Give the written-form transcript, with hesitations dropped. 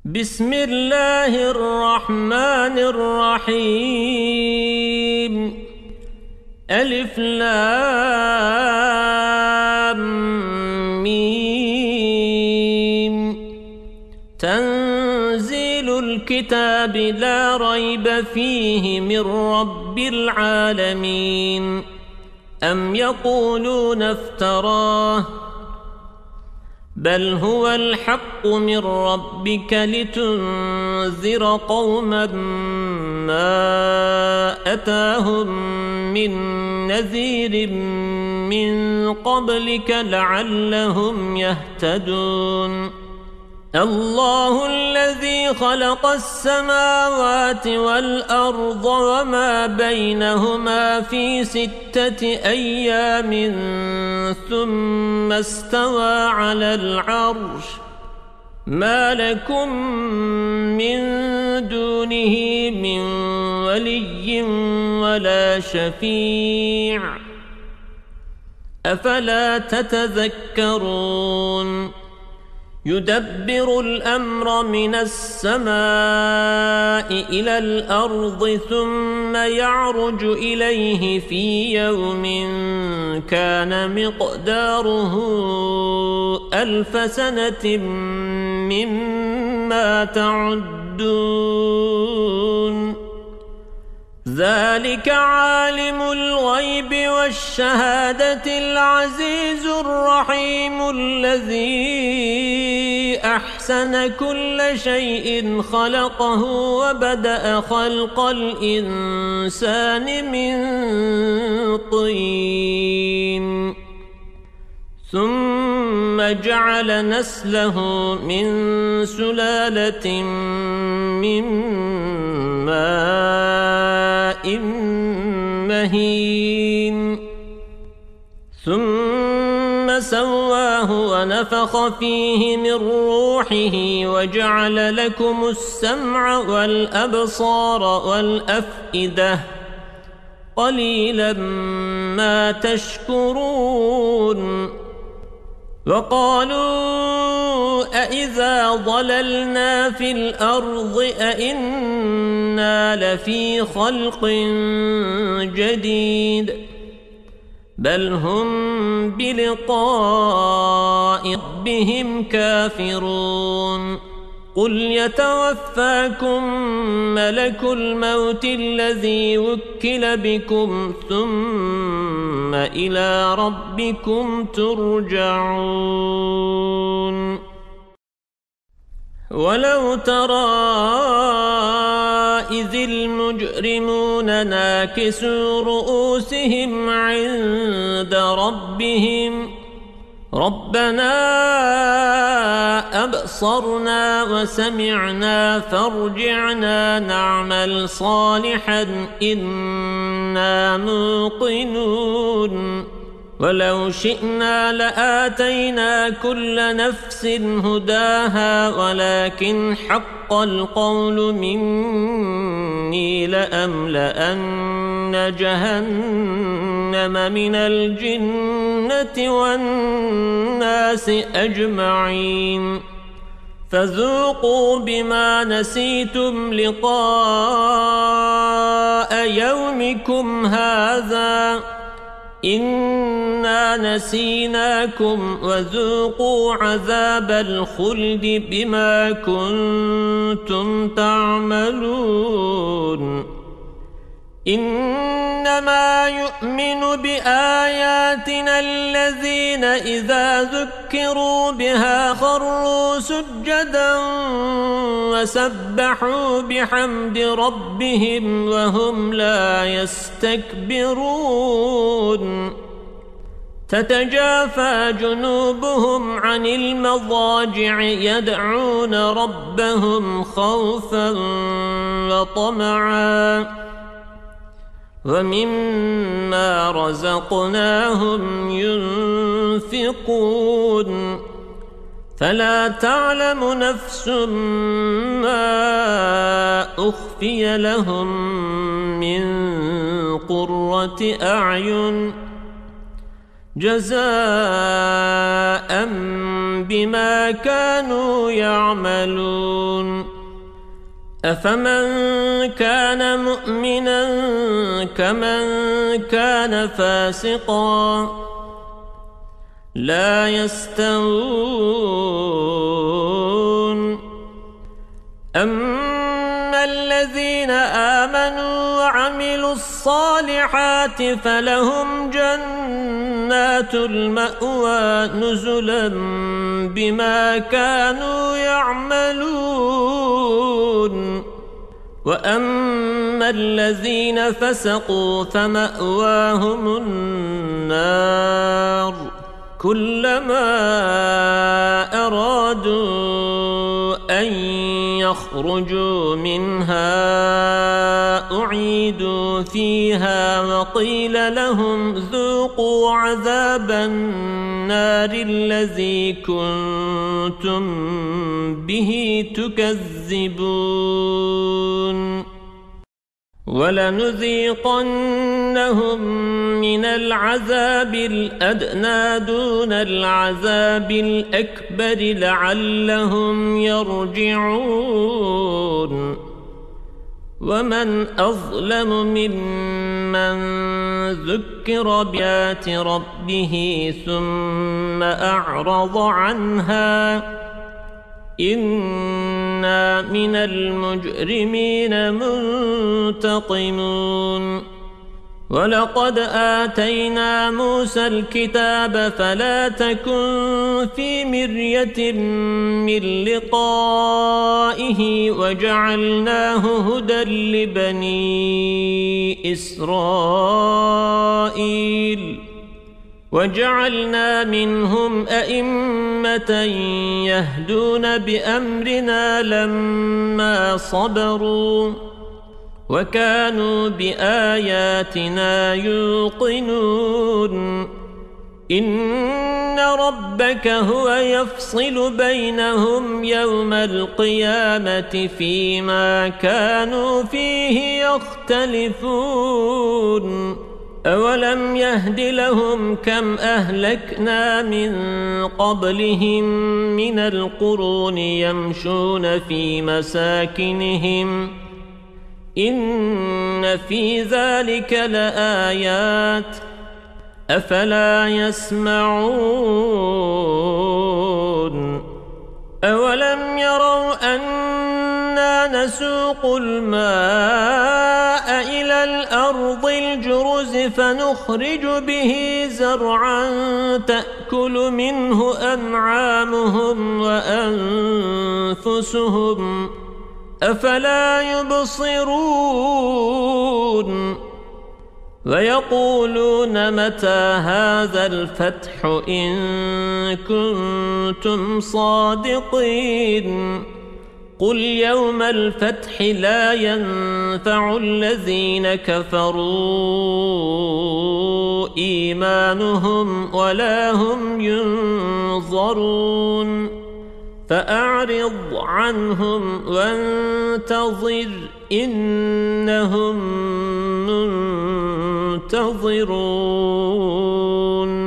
بسم الله الرحمن الرحيم. ألف لام ميم. تنزيل الكتاب لا ريب فيه من رب العالمين. أم يقولون افتراه بل هو الحق من ربك لتنذر قوما ما أتاهم من نذير من قبلك لعلهم يهتدون. الله الذي خلق السماوات والأرض وما بينهما في 6 أيام ثم استوى على العرش. ما لكم من دونه من ولي ولا شفيع أفلا تتذكرون. يدبر الأمر من السماء إلى الأرض ثم يعرج إليه في يوم كان مقداره 1000 سنة مما تعدون. ذلك عالم الغيب والشهادة العزيز الرحيم الذي أحسن كل شيء خلقه وبدأ خلق الإنسان من طين ثم جعل نسله من سلالة من ماء مهين ثم سواه ونفخ فيه من روحه وجعل لكم السمع والأبصار والأفئدة قليلا ما تشكرون. وقالوا أإذا ضللنا في الأرض أإنا لفي خلق جديد بل هم بلقاء ربهم كافرون. قل يتوفاكم ملك الموت الذي وكل بكم ثم إلى ربكم ترجعون. ولو ترى إذ المجرمون ناكسوا رؤوسهم عند ربهم ربنا أبصرنا وسمعنا فارجعنا نعمل صالحا إنا موقنون. ولو شئنا لآتينا كل نفس هداها ولكن حق القول مني لأملأن جهنم من الجنة والناس أجمعين. فذوقوا بما نسيتم لقاء يومكم هذا إنا نسيناكم وذوقوا عذاب الخلد بما كنتم تعملون. إنما يؤمن بآياتنا الذين إذا ذكروا بها خروا سجدا وسبحوا بحمد ربهم وهم لا يستكبرون. تتجافى جنوبهم عن المضاجع يدعون ربهم خوفا وطمعا ومما رزقناهم ينفقون. فلا تعلم نفس ما أخفي لهم من قرة أعين جزاء بما كانوا يعملون أفمن كان مؤمنا كمن كان فاسقا لا يستوون أما الذين آمنوا وعملوا الصالحات فلهم جنات المأوى نزلا بما كانوا يعملون وأما الذين فسقوا فمأواهم النار كلما أرادوا أن يخرجوا منها أعيدوا فيها وقيل لهم ذوقوا عذاب النار الذي كنتم به تكذبون ولنذيقنهم من العذاب الأدنى دون العذاب الأكبر لعلهم يرجعون ومن أظلم ممن ذكر بآيات ربه ثم أعرض عنها إنا من المجرمين منتقمون ولقد آتينا موسى الكتاب فلا تكن في مرية من لقائه وجعلناه هدى لبني إسرائيل وجعلنا منهم أئمة يهدون بأمرنا لما صبروا وكانوا بآياتنا يوقنون إن ربك هو يفصل بينهم يوم القيامة فيما كانوا فيه يختلفون أولم يهد لهم كم أهلكنا من قبلهم من القرون يمشون في مساكنهم إن في ذلك لآيات أفلا يسمعون أولم يروا أنا نسوق الماء إلى الأرض الجرز فنخرج به زرعا تأكل منه أنعامهم وأنفسهم أفلا يبصرون ويقولون متى هذا الفتح إن كنتم صادقين قل يوم الفتح لا ينفع الذين كفروا إيمانهم ولا هم ينظرون فأعرض عنهم وانتظر إنهم منتظرون